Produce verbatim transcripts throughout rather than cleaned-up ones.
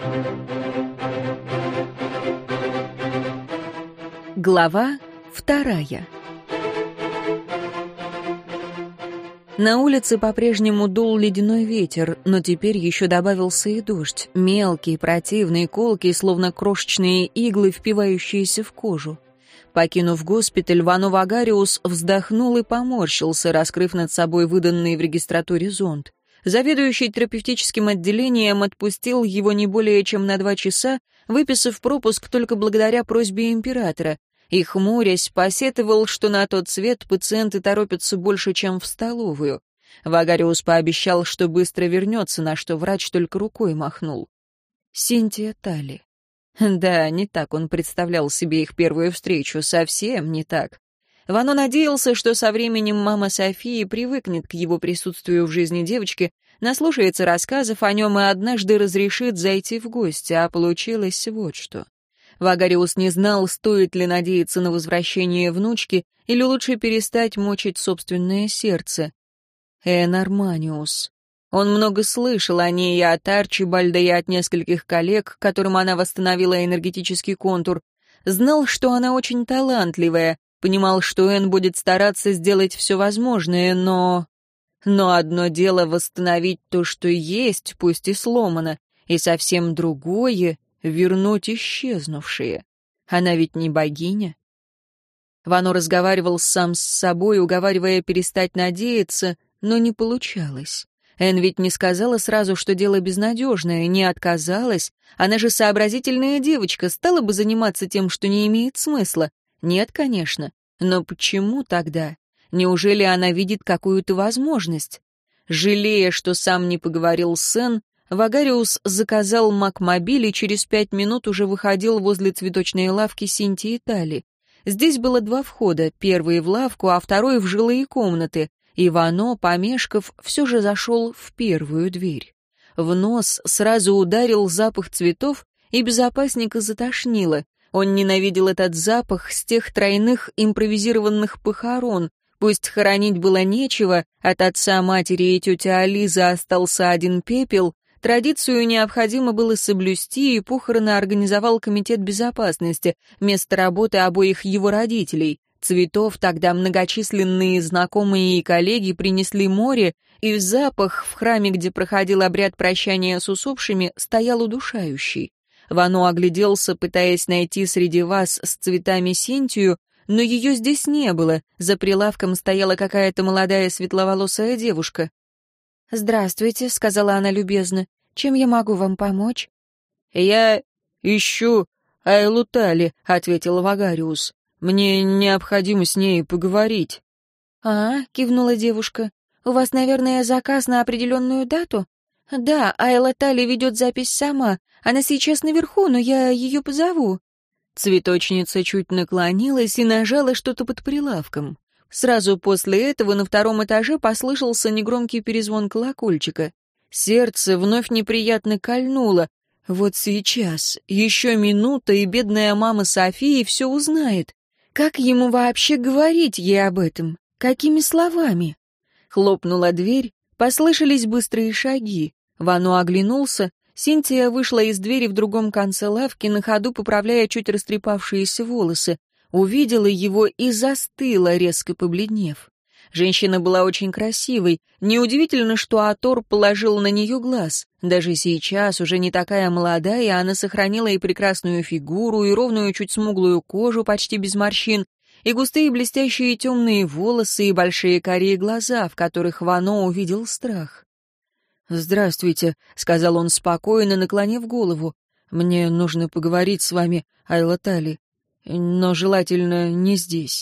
Глава вторая. На улице по-прежнему дул ледяной ветер, но теперь еще добавился и дождь, мелкий, противный, колкий, словно крошечные иглы, впивающиеся в кожу. Покинув госпиталь, Вано Вагариус вздохнул и поморщился, раскрыв над собой выданный в регистратуре зонт. Заведующий терапевтическим отделением отпустил его не более чем на два часа, выписав пропуск только благодаря просьбе императора, и, хмурясь, посетовал, что на тот свет пациенты торопятся больше, чем в столовую. Вагариус пообещал, что быстро вернется, на что врач только рукой махнул. Синтия Талли. Да, не так он представлял себе их первую встречу, совсем не так. Вано надеялся, что со временем мама Софии привыкнет к его присутствию в жизни девочки, наслушается рассказов о нем и однажды разрешит зайти в гости, а получилось вот что. Вагариус не знал, стоит ли надеяться на возвращение внучки или лучше перестать мучить собственное сердце. Эн Арманиус. Он много слышал о ней и от Арчибальда, и от нескольких коллег, которым она восстановила энергетический контур. Знал, что она очень талантливая, понимал, что Эн будет стараться сделать все возможное, но... Но одно дело восстановить то, что есть, пусть и сломано, и совсем другое — вернуть исчезнувшие. Она ведь не богиня. Вано разговаривал сам с собой, уговаривая перестать надеяться, но не получалось. Эн ведь не сказала сразу, что дело безнадежное, не отказалась. Она же сообразительная девочка, стала бы заниматься тем, что не имеет смысла. Нет, конечно. Но почему тогда? Неужели она видит какую-то возможность? Жалея, что сам не поговорил с Эн, Вагариус заказал макмобиль и через пять минут уже выходил возле цветочной лавки Синтии Талли. Здесь было два входа, первый в лавку, а второй в жилые комнаты, и Вано, помешков, все же зашел в первую дверь. В нос сразу ударил запах цветов, и безопасника затошнило. Он ненавидел этот запах с тех тройных импровизированных похорон. Пусть хоронить было нечего, от отца, матери и тети Ализы остался один пепел, традицию необходимо было соблюсти, и похороны организовал комитет безопасности, место работы обоих его родителей. Цветов тогда многочисленные знакомые и коллеги принесли море, и запах в храме, где проходил обряд прощания с усопшими, стоял удушающий. Вано огляделся, пытаясь найти среди вас с цветами Синтию, но ее здесь не было, за прилавком стояла какая-то молодая светловолосая девушка. «Здравствуйте», — сказала она любезно. «Чем я могу вам помочь?» «Я ищу Айлу Талли», — ответил Вагариус. «Мне необходимо с ней поговорить». «А», — кивнула девушка. «У вас, наверное, заказ на определенную дату?» «Да, Айла Талли ведет запись сама. Она сейчас наверху, но я ее позову». Цветочница чуть наклонилась и нажала что-то под прилавком. Сразу после этого на втором этаже послышался негромкий перезвон колокольчика. Сердце вновь неприятно кольнуло. Вот сейчас, еще минута, и бедная мама Софии все узнает. Как ему вообще говорить ей об этом? Какими словами? Хлопнула дверь, послышались быстрые шаги. Вано оглянулся. Синтия вышла из двери в другом конце лавки, на ходу поправляя чуть растрепавшиеся волосы. Увидела его и застыла, резко побледнев. Женщина была очень красивой. Неудивительно, что Атор положил на нее глаз. Даже сейчас, уже не такая молодая, она сохранила и прекрасную фигуру, и ровную, чуть смуглую кожу, почти без морщин, и густые блестящие темные волосы, и большие карие глаза, в которых Вано увидел страх. «Здравствуйте», — сказал он спокойно, наклонив голову. «Мне нужно поговорить с вами, Айла Талли, но желательно не здесь».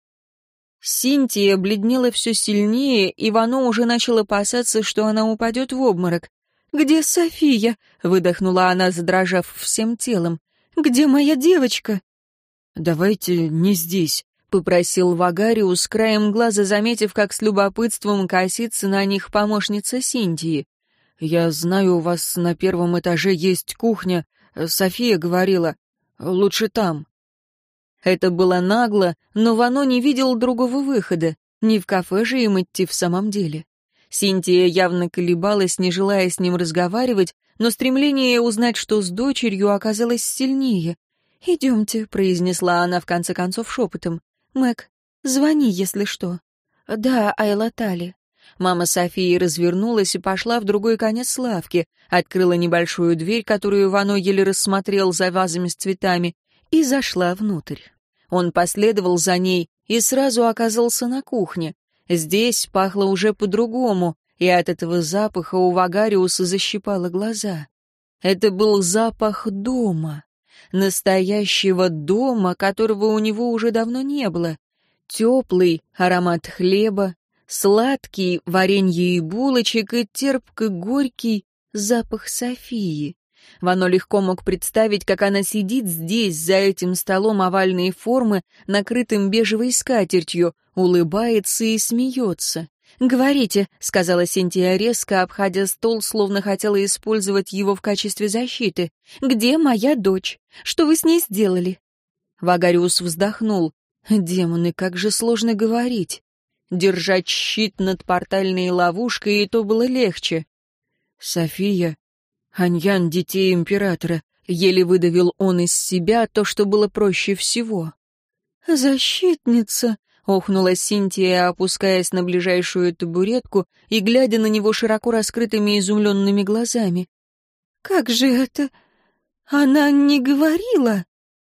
Синтия бледнела все сильнее, и Вано уже начал опасаться, что она упадет в обморок. «Где София?» — выдохнула она, задрожав всем телом. «Где моя девочка?» «Давайте не здесь», — попросил Вагариус, краем глаза заметив, как с любопытством косится на них помощница Синтии. «Я знаю, у вас на первом этаже есть кухня. София говорила, лучше там». Это было нагло, но Вано не видел другого выхода. Не в кафе же им идти в самом деле. Синтия явно колебалась, не желая с ним разговаривать, но стремление узнать, что с дочерью, оказалось сильнее. «Идемте», — произнесла она в конце концов шепотом. «Мэг, звони, если что». «Да, Айла Тали». Мама Софии развернулась и пошла в другой конец лавки, открыла небольшую дверь, которую Вано еле рассмотрел за вазами с цветами, и зашла внутрь. Он последовал за ней и сразу оказался на кухне. Здесь пахло уже по-другому, и от этого запаха у Вагариуса защипало глаза. Это был запах дома. Настоящего дома, которого у него уже давно не было. Теплый аромат хлеба, сладкий варенье и булочек и терпко-горький запах Софии. Вано легко мог представить, как она сидит здесь, за этим столом овальной формы, накрытым бежевой скатертью, улыбается и смеется. «Говорите», — сказала Синтия резко, обходя стол, словно хотела использовать его в качестве защиты. «Где моя дочь? Что вы с ней сделали?» Вагариус вздохнул. «Демоны, как же сложно говорить. Держать щит над портальной ловушкой, и то было легче». «София, Аньян детей императора», — еле выдавил он из себя то, что было проще всего. «Защитница», — охнула Синтия, опускаясь на ближайшую табуретку и глядя на него широко раскрытыми изумленными глазами. «Как же это? Она не говорила?»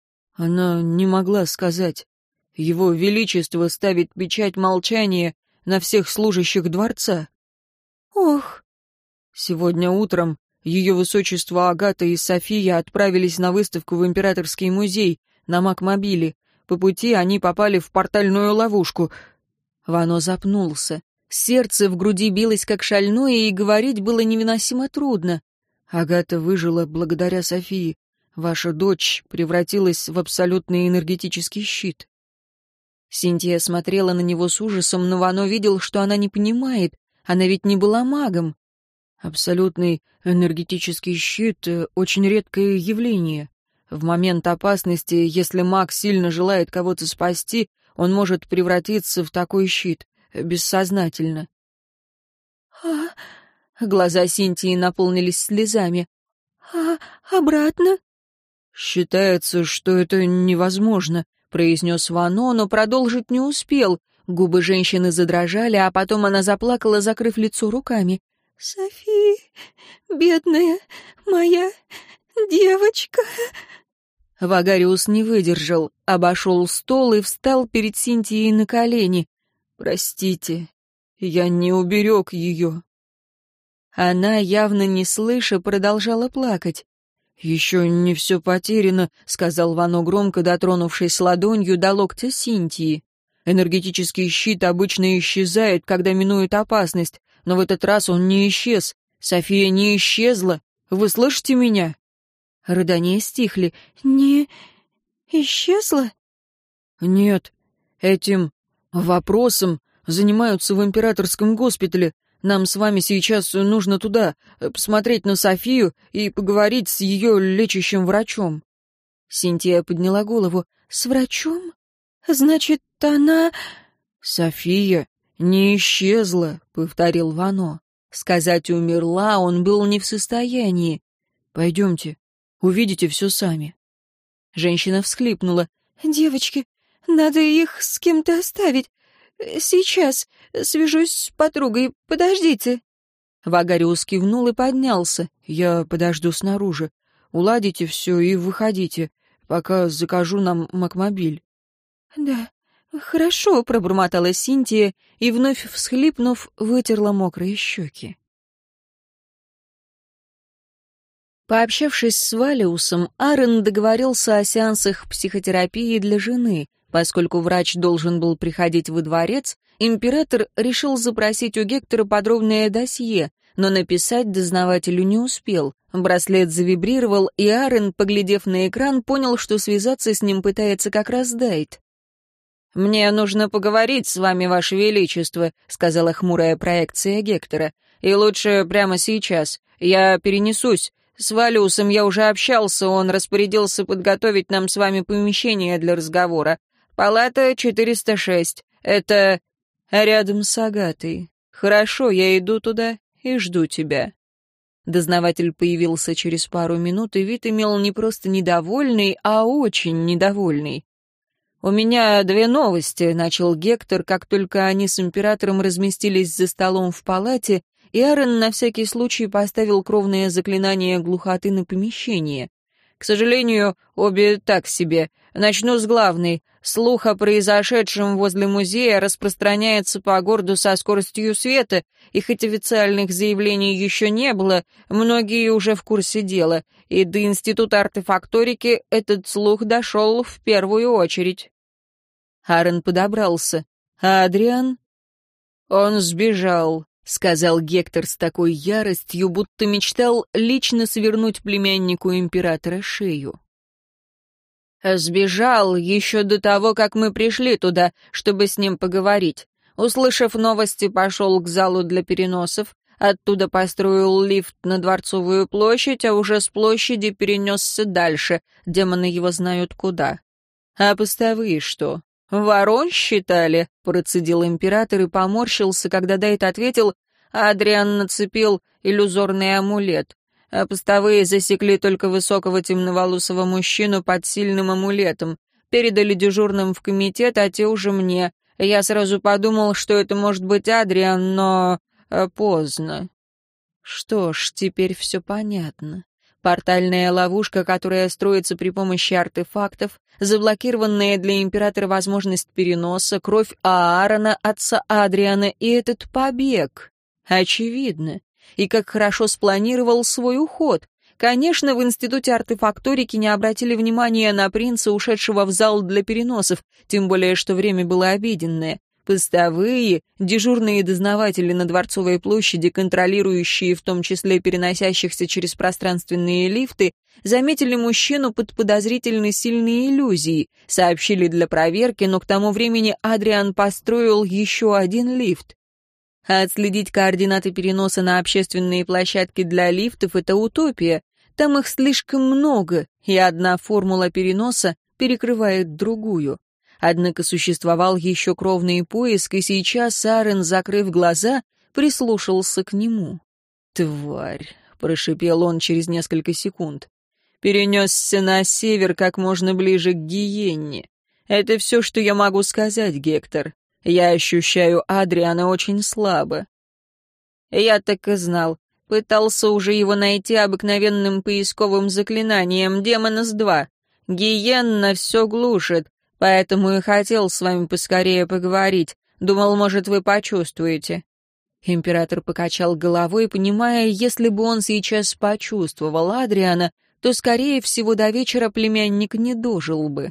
Она не могла сказать. Его Величество ставит печать молчания на всех служащих дворца. «Ох!» Сегодня утром Ее Высочество Агата и София отправились на выставку в Императорский музей на Макмобиле. По пути они попали в портальную ловушку. Вано запнулся. Сердце в груди билось как шальное, и говорить было невыносимо трудно. Агата выжила благодаря Софии. Ваша дочь превратилась в абсолютный энергетический щит. Синтия смотрела на него с ужасом, но Вано видел, что она не понимает. Она ведь не была магом. Абсолютный энергетический щит — очень редкое явление. В момент опасности, если маг сильно желает кого-то спасти, он может превратиться в такой щит, бессознательно. «А...» — глаза Синтии наполнились слезами. «А обратно?» «Считается, что это невозможно», — произнес Вано, но продолжить не успел. Губы женщины задрожали, а потом она заплакала, закрыв лицо руками. «Софи, бедная моя девочка...» Вагариус не выдержал, обошел стол и встал перед Синтией на колени. «Простите, я не уберег ее». Она, явно не слыша, продолжала плакать. «Еще не все потеряно», — сказал Вано громко, дотронувшись ладонью до локтя Синтии. «Энергетический щит обычно исчезает, когда минует опасность, но в этот раз он не исчез. София не исчезла. Вы слышите меня?» Рыдания стихли. «Не исчезла?» «Нет. Этим вопросом занимаются в императорском госпитале. Нам с вами сейчас нужно туда, посмотреть на Софию и поговорить с ее лечащим врачом». Синтия подняла голову. «С врачом? Значит, она...» «София не исчезла», — повторил Вано. Сказать «умерла» он был не в состоянии. «Пойдемте, увидите все сами». Женщина всхлипнула. «Девочки, надо их с кем-то оставить. Сейчас свяжусь с подругой, подождите». Вагариус кивнул и поднялся. «Я подожду снаружи. Уладите все и выходите, пока закажу нам Макмобиль». «Да, хорошо», — пробормотала Синтия и, вновь всхлипнув, вытерла мокрые щеки. Пообщавшись с Валиусом, Аарон договорился о сеансах психотерапии для жены. Поскольку врач должен был приходить во дворец, император решил запросить у Гектора подробное досье, но написать дознавателю не успел. Браслет завибрировал, и Аарон, поглядев на экран, понял, что связаться с ним пытается как раз Дайт. «Мне нужно поговорить с вами, Ваше Величество», — сказала хмурая проекция Гектора. «И лучше прямо сейчас. Я перенесусь. С Валиусом я уже общался, он распорядился подготовить нам с вами помещение для разговора. Палата четыреста шесть. Это рядом с Агатой», — «Хорошо, я иду туда и жду тебя». Дознаватель появился через пару минут, и вид имел не просто недовольный, а очень недовольный. «У меня две новости», — начал Гектор, как только они с императором разместились за столом в палате, и Аарон на всякий случай поставил кровное заклинание глухоты на помещение. «К сожалению, обе так себе. Начну с главной. Слух о произошедшем возле музея распространяется по городу со скоростью света, и хоть официальных заявлений еще не было, многие уже в курсе дела, и до Института артефакторики этот слух дошел в первую очередь». Аарон подобрался. «А Адриан?» «Он сбежал», — сказал Гектор с такой яростью, будто мечтал лично свернуть племяннику императора шею. «Сбежал еще до того, как мы пришли туда, чтобы с ним поговорить. Услышав новости, пошел к залу для переносов, оттуда построил лифт на Дворцовую площадь, а уже с площади перенесся дальше, демоны его знают куда. А постовые что? Ворон считали?» — процедил император и поморщился, когда Дайт ответил, а Адриан нацепил иллюзорный амулет. А постовые засекли только высокого темноволосого мужчину под сильным амулетом. Передали дежурным в комитет, а те уже мне. Я сразу подумал, что это может быть Адриан, но... поздно. Что ж, теперь все понятно. Портальная ловушка, которая строится при помощи артефактов, заблокированная для императора возможность переноса, кровь Аарона, отца Адриана и этот побег. Очевидно. И как хорошо спланировал свой уход. Конечно, в Институте артефакторики не обратили внимания на принца, ушедшего в зал для переносов, тем более, что время было обеденное. Постовые, дежурные дознаватели на Дворцовой площади, контролирующие в том числе переносящихся через пространственные лифты, заметили мужчину под подозрительно сильной иллюзией, сообщили для проверки, но к тому времени Адриан построил еще один лифт. А отследить координаты переноса на общественные площадки для лифтов — это утопия. Там их слишком много, и одна формула переноса перекрывает другую. Однако существовал еще кровный поиск, и сейчас Аарон, закрыв глаза, прислушался к нему. «Тварь!» — прошипел он через несколько секунд. «Перенесся на север как можно ближе к Гиенне. Это все, что я могу сказать, Гектор. Я ощущаю Адриана очень слабо». «Я так и знал. Пытался уже его найти обыкновенным поисковым заклинанием Демонос два. Гиенна все глушит, поэтому и хотел с вами поскорее поговорить. Думал, может, вы почувствуете». Император покачал головой, понимая, если бы он сейчас почувствовал Адриана, то, скорее всего, до вечера племянник не дожил бы.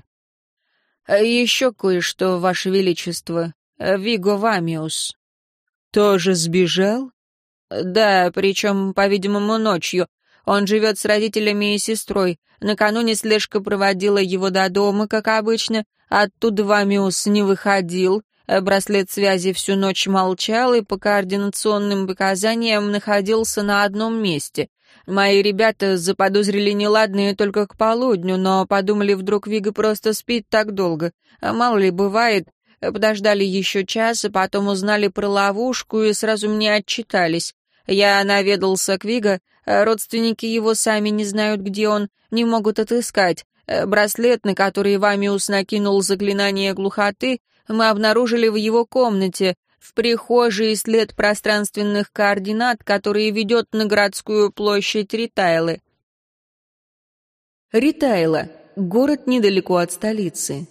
«Еще кое-что, Ваше Величество. Виго Вамиус». «Тоже сбежал?» «Да, причем, по-видимому, ночью. Он живет с родителями и сестрой. Накануне слежка проводила его до дома, как обычно. Оттуда Вамиус не выходил. Браслет связи всю ночь молчал и по координационным показаниям находился на одном месте. Мои ребята заподозрили неладное только к полудню, но подумали, вдруг Виго просто спит так долго. Мало ли, бывает. Подождали еще час, а потом узнали про ловушку и сразу мне отчитались. Я наведался к Виго, родственники его сами не знают, где он, не могут отыскать. Браслет, на который Вамиус накинул заклинание глухоты, мы обнаружили в его комнате, в прихожей след пространственных координат, который ведет на городскую площадь Ритайлы. Ритайла — город недалеко от столицы.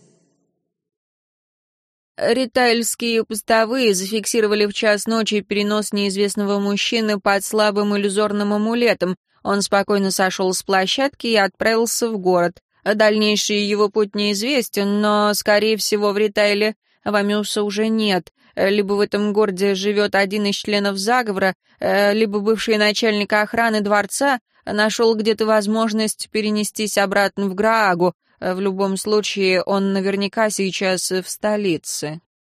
Ритайльские постовые зафиксировали в час ночи перенос неизвестного мужчины под слабым иллюзорным амулетом. Он спокойно сошел с площадки и отправился в город. Дальнейший его путь неизвестен, но, скорее всего, в Ритайле Вамиуса уже нет. Либо в этом городе живет один из членов заговора, либо бывший начальник охраны дворца нашел где-то возможность перенестись обратно в Граагу. В любом случае, он наверняка сейчас в столице.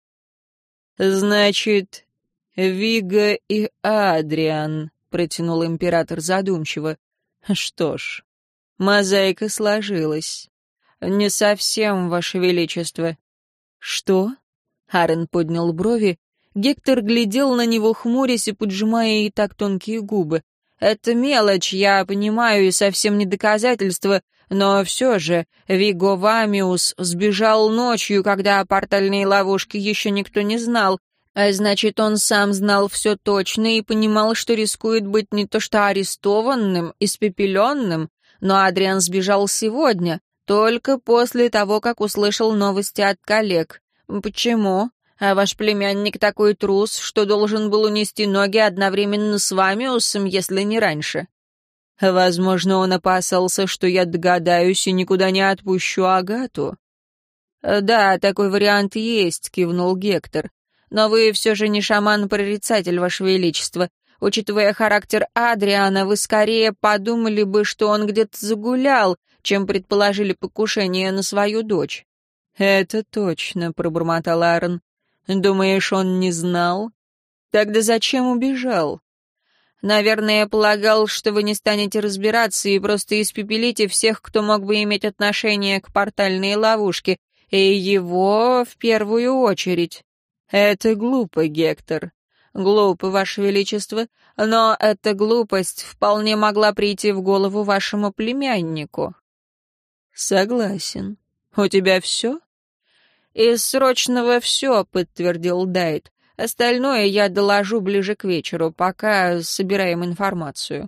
«Значит, Виго и Адриан», — протянул император задумчиво. «Что ж, мозаика сложилась. Не совсем, Ваше Величество». «Что?» — Аарон поднял брови. Гектор глядел на него, хмурясь и поджимая и так тонкие губы. «Это мелочь, я понимаю, и совсем не доказательство, но все же Виго Вамиус сбежал ночью, когда о портальной ловушке еще никто не знал. А значит, он сам знал все точно и понимал, что рискует быть не то что арестованным, испепеленным, но Адриан сбежал сегодня, только после того, как услышал новости от коллег. Почему? А ваш племянник такой трус, что должен был унести ноги одновременно с Вамиусом, если не раньше. Возможно, он опасался, что я догадаюсь и никуда не отпущу Агату. «Да, такой вариант есть», — кивнул Гектор. «Но вы все же не шаман-прорицатель, ваше величество. Учитывая характер Адриана, вы скорее подумали бы, что он где-то загулял, чем предположили покушение на свою дочь». «Это точно», — пробормотал Аарон. «Думаешь, он не знал? Тогда зачем убежал?» «Наверное, полагал, что вы не станете разбираться и просто испепелите всех, кто мог бы иметь отношение к портальной ловушке, и его в первую очередь». «Это глупо, Гектор. Глупо, Ваше Величество, но эта глупость вполне могла прийти в голову вашему племяннику». «Согласен. У тебя все?» «Из срочного все», — подтвердил Дайт. «Остальное я доложу ближе к вечеру, пока собираем информацию».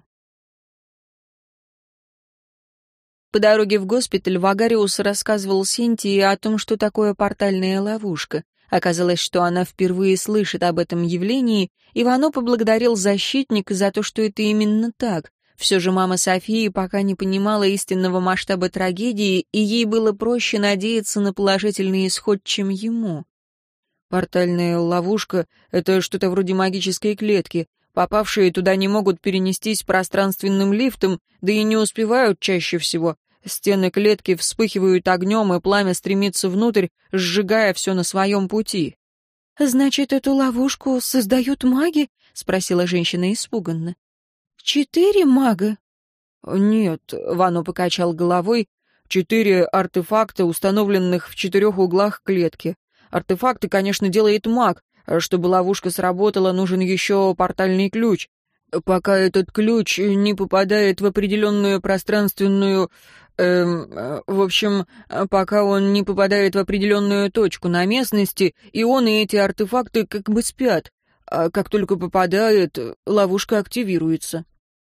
По дороге в госпиталь Вагариус рассказывал Синтии о том, что такое портальная ловушка. Оказалось, что она впервые слышит об этом явлении, и Вано поблагодарил защитника за то, что это именно так. Все же мама Софии пока не понимала истинного масштаба трагедии, и ей было проще надеяться на положительный исход, чем ему. «Портальная ловушка — это что-то вроде магической клетки. Попавшие туда не могут перенестись пространственным лифтом, да и не успевают чаще всего. Стены клетки вспыхивают огнем, и пламя стремится внутрь, сжигая все на своем пути». «Значит, эту ловушку создают маги?» — спросила женщина испуганно. «Четыре мага?» «Нет», — Вано покачал головой, — «четыре артефакта, установленных в четырех углах клетки. Артефакты, конечно, делает маг. Чтобы ловушка сработала, нужен еще портальный ключ. Пока этот ключ не попадает в определенную пространственную... Эм, в общем, пока он не попадает в определенную точку на местности, и он и эти артефакты как бы спят. А как только попадает, ловушка активируется».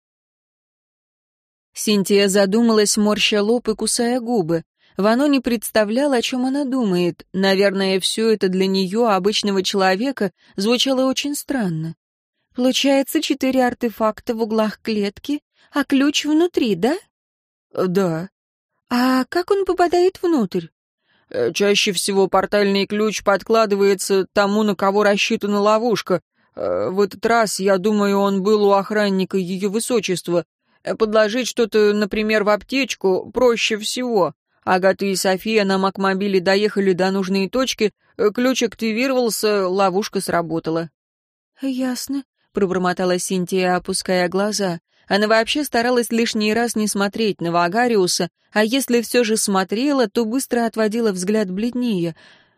Синтия задумалась, морща лоб и кусая губы. Вано не представлял, о чем она думает. Наверное, все это для нее, обычного человека, звучало очень странно. «Получается, четыре артефакта в углах клетки, а ключ внутри, да?» «Да». «А как он попадает внутрь?» «Чаще всего портальный ключ подкладывается тому, на кого рассчитана ловушка. В этот раз, я думаю, он был у охранника ее высочества. Подложить что-то, например, в аптечку, проще всего. Агата и София на Макмобиле доехали до нужной точки, ключ активировался, ловушка сработала». «Ясно», — пробормотала Синтия, опуская глаза. Она вообще старалась лишний раз не смотреть на Вагариуса, а если все же смотрела, то быстро отводила взгляд бледнее.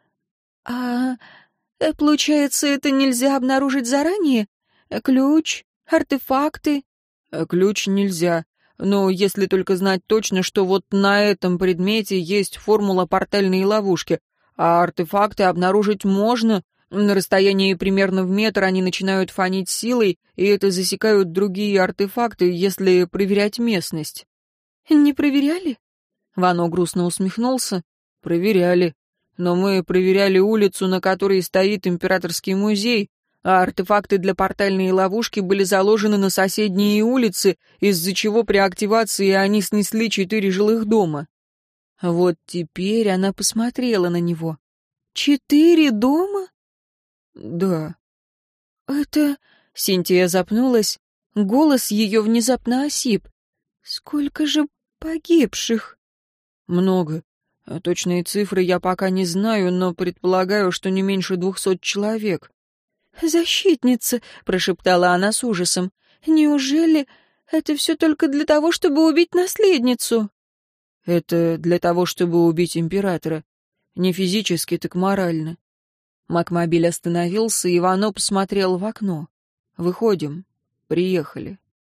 «А, получается, это нельзя обнаружить заранее? Ключ, артефакты?» «Ключ нельзя. Но если только знать точно, что вот на этом предмете есть формула портальной ловушки, а артефакты обнаружить можно. На расстоянии примерно в метр они начинают фонить силой, и это засекают другие артефакты, если проверять местность». «Не проверяли?» Вано грустно усмехнулся. «Проверяли. Но мы проверяли улицу, на которой стоит императорский музей, а артефакты для портальной ловушки были заложены на соседние улицы, из-за чего при активации они снесли четыре жилых дома». Вот теперь она посмотрела на него. «Четыре дома?» «Да». «Это...» — Синтия запнулась. Голос ее внезапно осип. «Сколько же погибших?» «Много. Точные цифры я пока не знаю, но предполагаю, что не меньше двухсот человек». «Защитница», — прошептала она с ужасом. «Неужели это все только для того, чтобы убить наследницу?» «Это для того, чтобы убить императора. Не физически, так морально». Макмобиль остановился, и Вано посмотрел в окно. «Выходим. Приехали».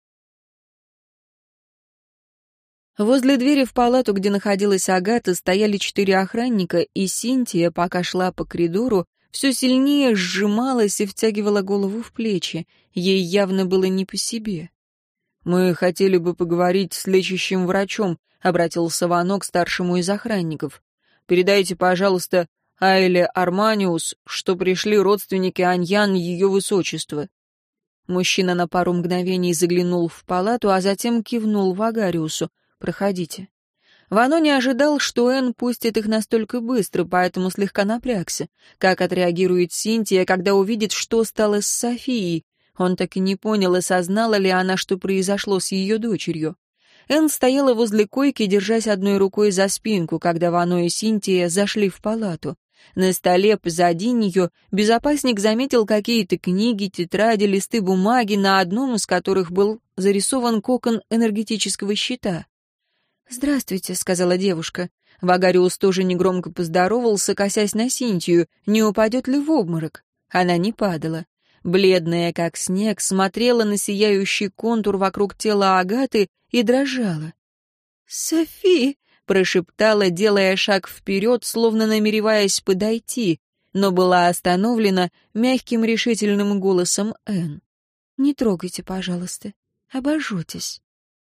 Возле двери в палату, где находилась Агата, стояли четыре охранника, и Синтия, пока шла по коридору, все сильнее сжималась и втягивала голову в плечи. Ей явно было не по себе. «Мы хотели бы поговорить с лечащим врачом», — обратился Вано к старшему из охранников. «Передайте, пожалуйста, Айле Арманиус, что пришли родственники Аньян ее высочества». Мужчина на пару мгновений заглянул в палату, а затем кивнул Вагариусу. «Проходите». Вано не ожидал, что Энн пустит их настолько быстро, поэтому слегка напрягся. Как отреагирует Синтия, когда увидит, что стало с Софией? Он так и не понял, осознала ли она, что произошло с ее дочерью. Энн стояла возле койки, держась одной рукой за спинку, когда Вано и Синтия зашли в палату. На столе позади нее безопасник заметил какие-то книги, тетради, листы бумаги, на одном из которых был зарисован кокон энергетического щита. «Здравствуйте», — сказала девушка. Вагариус тоже негромко поздоровался, косясь на Синтию, не упадет ли в обморок. Она не падала. Бледная, как снег, смотрела на сияющий контур вокруг тела Агаты и дрожала. «Софи!» — прошептала, делая шаг вперед, словно намереваясь подойти, но была остановлена мягким решительным голосом Энн. «Не трогайте, пожалуйста. Обожжетесь».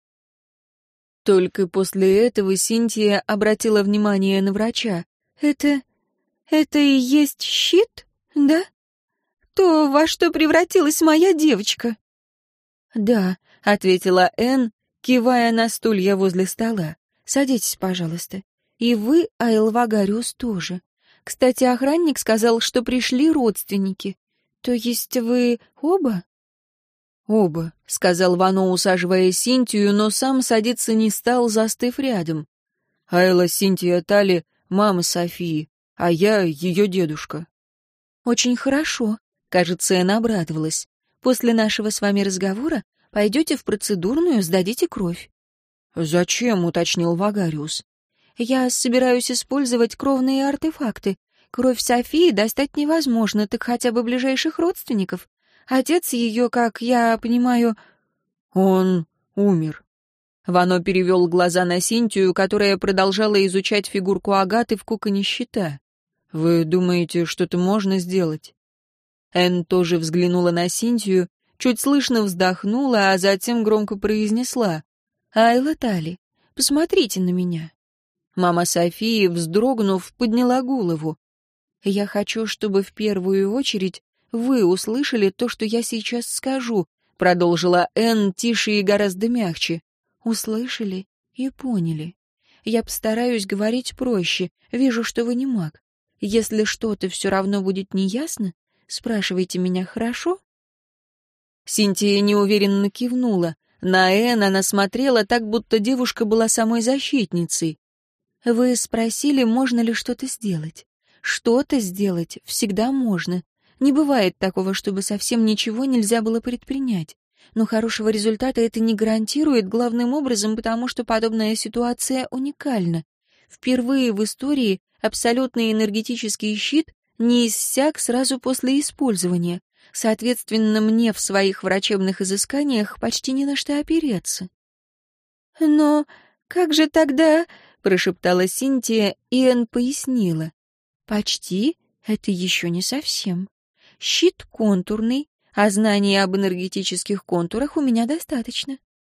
Только после этого Синтия обратила внимание на врача. «Это... это и есть щит, да? То, во что превратилась моя девочка?» «Да», — ответила Энн, кивая на стулья возле стола. «Садитесь, пожалуйста. И вы, Айл Вагариус, тоже. Кстати, охранник сказал, что пришли родственники. То есть вы оба?» «Оба», — сказал Вано, усаживая Синтию, но сам садиться не стал, застыв рядом. «Айла Синтия Тали — мама Софии, а я — ее дедушка». «Очень хорошо», — кажется, Энн обрадовалась. «После нашего с вами разговора пойдете в процедурную, сдадите кровь». «Зачем?» — уточнил Вагариус. «Я собираюсь использовать кровные артефакты. Кровь Софии достать невозможно, так хотя бы ближайших родственников. Отец ее, как я понимаю...» «Он умер». Вано перевел глаза на Синтию, которая продолжала изучать фигурку Агаты в коконе щита. «Вы думаете, что-то можно сделать?» Энн тоже взглянула на Синтию, чуть слышно вздохнула, а затем громко произнесла: «Айла Тали, посмотрите на меня». Мама Софии, вздрогнув, подняла голову. «Я хочу, чтобы в первую очередь вы услышали то, что я сейчас скажу», — продолжила Энн тише и гораздо мягче. «Услышали и поняли. Я постараюсь говорить проще, вижу, что вы не маг. Если что-то все равно будет неясно, спрашивайте меня, хорошо?» Синтия неуверенно кивнула. На Энн она смотрела так, будто девушка была самой защитницей. «Вы спросили, можно ли что-то сделать. Что-то сделать всегда можно. Не бывает такого, чтобы совсем ничего нельзя было предпринять. Но хорошего результата это не гарантирует, главным образом, потому что подобная ситуация уникальна. Впервые в истории абсолютный энергетический щит не иссяк сразу после использования. Соответственно, мне в своих врачебных изысканиях почти не на что опереться». «Но как же тогда...» — прошептала Синтия, и Энн пояснила. «Почти — это еще не совсем. Щит контурный, а знаний об энергетических контурах у меня достаточно».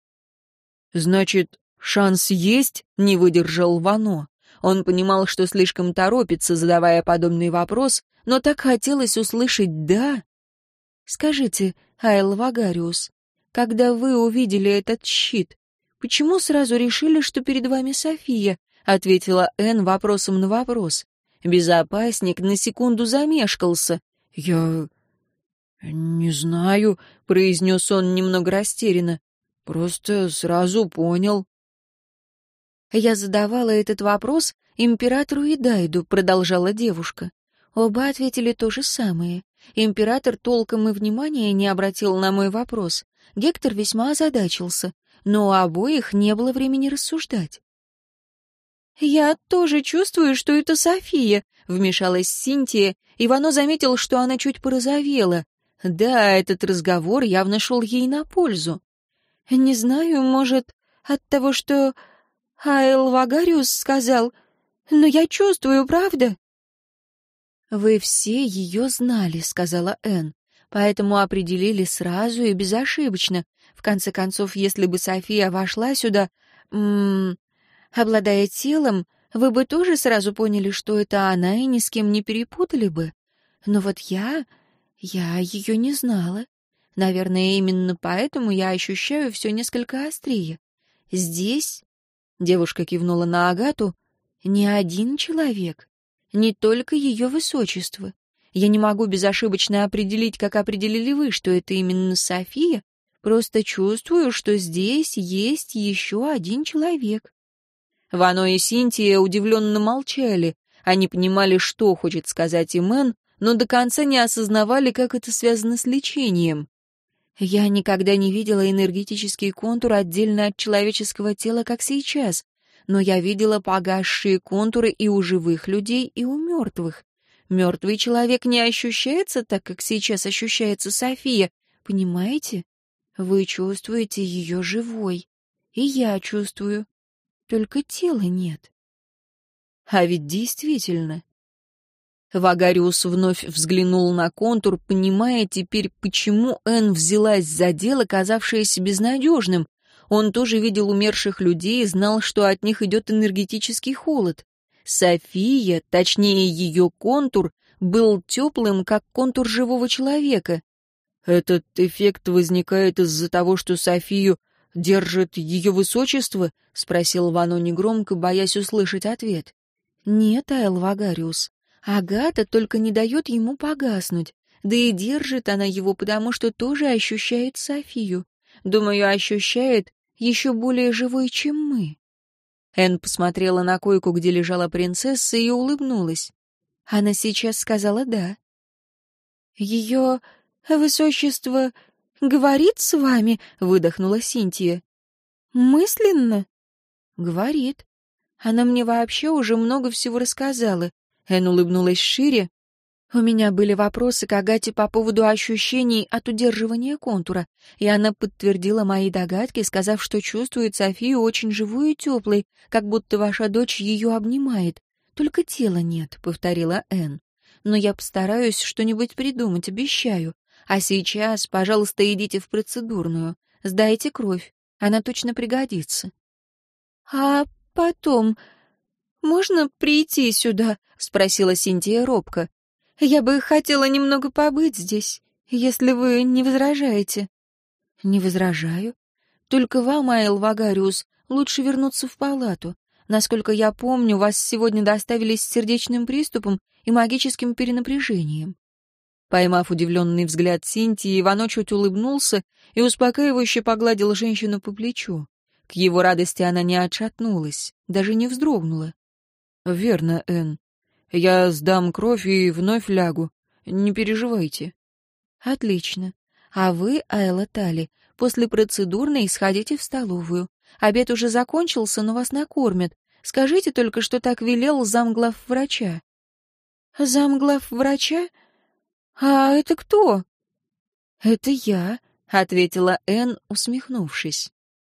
«Значит, шанс есть?» — не выдержал Вано. Он понимал, что слишком торопится, задавая подобный вопрос, но так хотелось услышать «да». «Скажите, Айл Вагариус, когда вы увидели этот щит, почему сразу решили, что перед вами София?» — ответила Энн вопросом на вопрос. Безопасник на секунду замешкался. «Я... не знаю», — произнес он немного растерянно. «Просто сразу понял». «Я задавала этот вопрос императору Идайду», — продолжала девушка. Оба ответили то же самое. Император толком и внимания не обратил на мой вопрос. Гектор весьма озадачился, но у обоих не было времени рассуждать. «Я тоже чувствую, что это София», — вмешалась Синтия, и Вано заметил, что она чуть порозовела. Да, этот разговор явно шел ей на пользу. «Не знаю, может, от того, что Аэл Вагариус сказал, но я чувствую, правда?» «Вы все ее знали», — сказала Энн, «поэтому определили сразу и безошибочно. В конце концов, если бы София вошла сюда, м -м, обладая телом, вы бы тоже сразу поняли, что это она, и ни с кем не перепутали бы. Но вот я... я ее не знала. Наверное, именно поэтому я ощущаю все несколько острее. Здесь...» — девушка кивнула на Агату — «не один человек, не только ее высочество. Я не могу безошибочно определить, как определили вы, что это именно София, просто чувствую, что здесь есть еще один человек». Вано и Синтия удивленно молчали. Они понимали, что хочет сказать им Энн, но до конца не осознавали, как это связано с лечением. «Я никогда не видела энергетический контур отдельно от человеческого тела, как сейчас, но я видела погасшие контуры и у живых людей, и у мертвых. Мертвый человек не ощущается так, как сейчас ощущается София, понимаете? Вы чувствуете ее живой, и я чувствую, только тела нет». А ведь действительно... Вагариус вновь взглянул на контур, понимая теперь, почему Энн взялась за дело, казавшееся безнадежным. Он тоже видел умерших людей и знал, что от них идет энергетический холод. София, точнее ее контур, был теплым, как контур живого человека. «Этот эффект возникает из-за того, что Софию держит ее высочество?» — спросил Вано негромко, боясь услышать ответ. «Нет, Аэл Вагариус. Агата только не дает ему погаснуть, да и держит она его, потому что тоже ощущает Софию. Думаю, ощущает еще более живой, чем мы». Энн посмотрела на койку, где лежала принцесса, и улыбнулась. Она сейчас сказала «да». «Ее высочество говорит с вами?» — выдохнула Синтия. «Мысленно?» «Говорит. Она мне вообще уже много всего рассказала». Энн улыбнулась шире. «У меня были вопросы к Агате по поводу ощущений от удерживания контура, и она подтвердила мои догадки, сказав, что чувствует Софию очень живой и теплой, как будто ваша дочь ее обнимает. Только тела нет», — повторила Энн. «Но я постараюсь что-нибудь придумать, обещаю. А сейчас, пожалуйста, идите в процедурную. Сдайте кровь, она точно пригодится». «А потом... можно прийти сюда?» — спросила Синтия робко. «Я бы хотела немного побыть здесь, если вы не возражаете». «Не возражаю. Только вам, Аэл Вагариус, лучше вернуться в палату. Насколько я помню, вас сегодня доставили с сердечным приступом и магическим перенапряжением». Поймав удивленный взгляд Синтии, Вано чуть улыбнулся и успокаивающе погладил женщину по плечу. К его радости она не отшатнулась, даже не вздрогнула. «Верно, Энн. Я сдам кровь и вновь лягу. Не переживайте». «Отлично. А вы, Аэла Тали, после процедурной сходите в столовую. Обед уже закончился, но вас накормят. Скажите только, что так велел замглав врача». «Замглав врача? А это кто?» «Это я», — ответила Энн, усмехнувшись.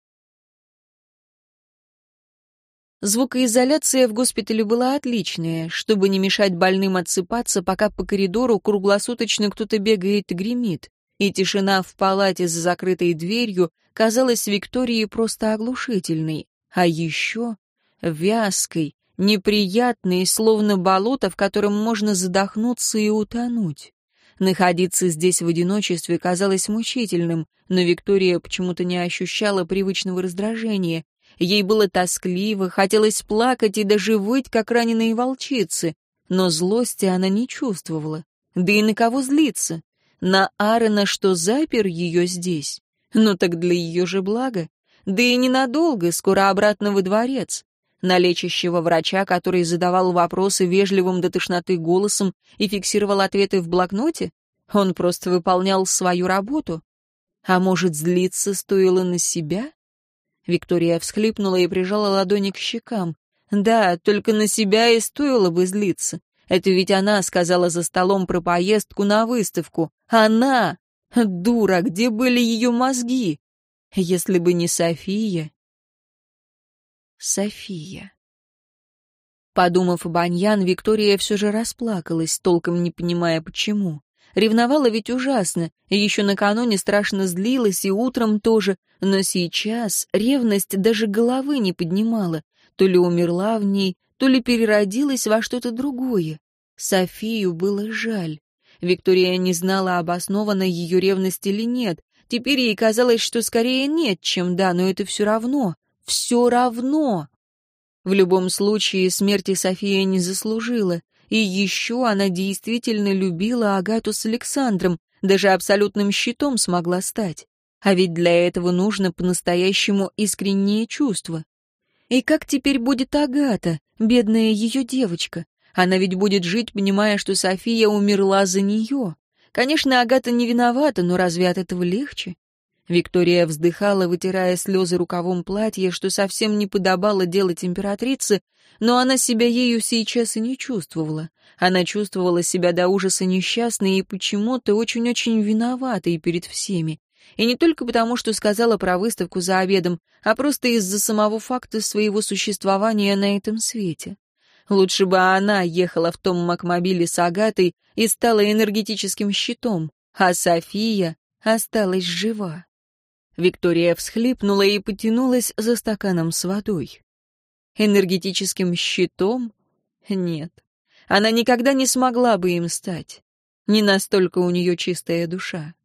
Звукоизоляция в госпитале была отличная, чтобы не мешать больным отсыпаться, пока по коридору круглосуточно кто-то бегает и гремит, и тишина в палате за закрытой дверью казалась Виктории просто оглушительной, а еще вязкой, неприятной, словно болото, в котором можно задохнуться и утонуть. Находиться здесь в одиночестве казалось мучительным, но Виктория почему-то не ощущала привычного раздражения. Ей было тоскливо, хотелось плакать и даже выть, как раненые волчицы, но злости она не чувствовала. Да и на кого злиться? На Аарона, что запер ее здесь? Ну так для ее же блага. Да и ненадолго, скоро обратно во дворец. На лечащего врача, который задавал вопросы вежливым до тошноты голосом и фиксировал ответы в блокноте? Он просто выполнял свою работу. А может, злиться стоило на себя? Виктория всхлипнула и прижала ладони к щекам. Да, только на себя и стоило бы злиться. Это ведь она сказала за столом про поездку на выставку. Она! Дура, где были ее мозги? Если бы не София... София... Подумав об Аньян, Виктория все же расплакалась, толком не понимая, почему. Ревновала ведь ужасно, еще накануне страшно злилась, и утром тоже, но сейчас ревность даже головы не поднимала, то ли умерла в ней, то ли переродилась во что-то другое. Софию было жаль. Виктория не знала, обоснована ее ревность или нет. Теперь ей казалось, что скорее нет, чем да, но это все равно, все равно. В любом случае, смерти София не заслужила. И еще она действительно любила Агату с Александром, даже абсолютным щитом смогла стать. А ведь для этого нужно по-настоящему искреннее чувство. И как теперь будет Агата, бедная ее девочка? Она ведь будет жить, понимая, что София умерла за нее. Конечно, Агата не виновата, но разве от этого легче? Виктория вздыхала, вытирая слезы рукавом платья, что совсем не подобало делать императрице, но она себя ею сейчас и не чувствовала. Она чувствовала себя до ужаса несчастной и почему-то очень-очень виноватой перед всеми. И не только потому, что сказала про выставку за обедом, а просто из-за самого факта своего существования на этом свете. Лучше бы она ехала в том макмобиле с Агатой и стала энергетическим щитом, а София осталась жива. Виктория всхлипнула и потянулась за стаканом с водой. Энергетическим щитом? Нет. Она никогда не смогла бы им стать. Не настолько у нее чистая душа.